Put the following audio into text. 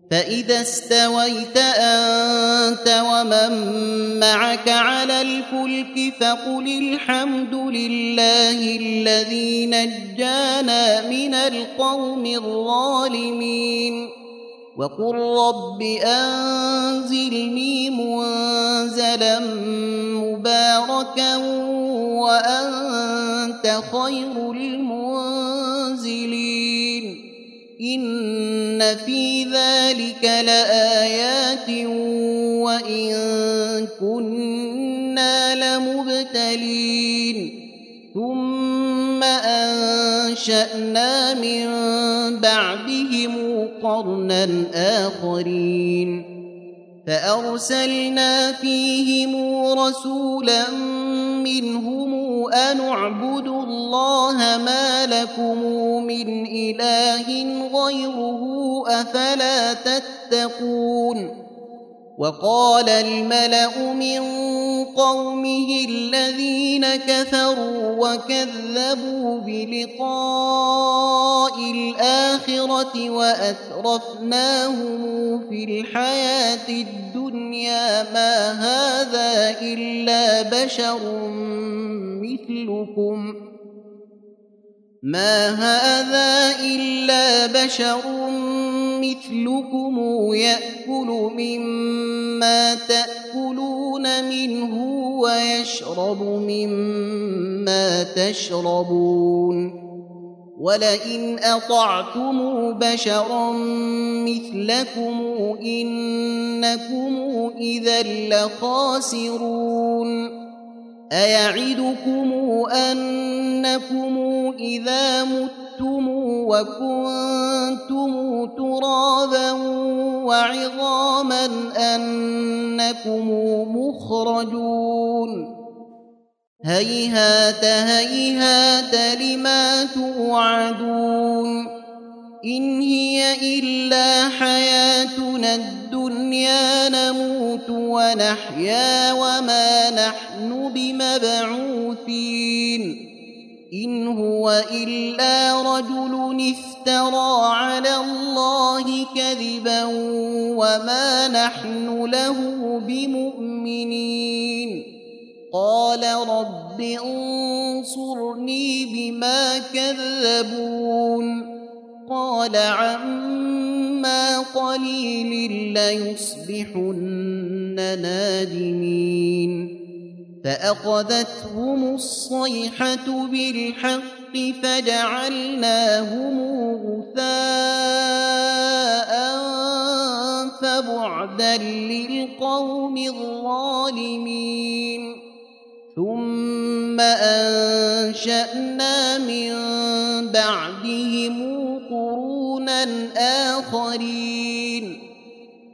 فإذا استويت أنت ومن معك على الفلك فقل الحمد لله الذي نجانا من القوم الظالمين وقل رب أنزلني منزلا مباركا وأنت خير المنزلين إن في ذلك لآيات وإن كنا لمبتلين ثم أنشأنا من بعدهم قرنا آخرين فأرسلنا فيهم رسولا منهم أن اعبدوا الله ما لكم من إله غيره أفلا تتقون وقال الملأ من قومه الذين كفروا وكذبوا بلقاء الآخرة وأترفناهم في الحياة الدنيا ما هذا إلا بشر مثلكم يأكل مما تأكلون منه ويشرب مما تشربون ولئن أطعتم بشرا مثلكم إنكم إذا لخاسرون أيعدكم أنكم إذا متم وكنتم ترابا وعظاما أنكم مخرجون هيهات هيهات لما توعدون إن هي إلا حياتنا الدنيا نموت ونحيا وما نحن بمبعوثين إن هو إلا رجل افترى على الله كذبا وما نحن له بمؤمنين قال رب انصرني بما كذبون قال عما قليل ليصبحن نادمين فأخذتهم الصيحة بالحق فجعلناهم غثاء فبعدا للقوم الظالمين ثم أنشأنا من بعدهم قرونا آخرين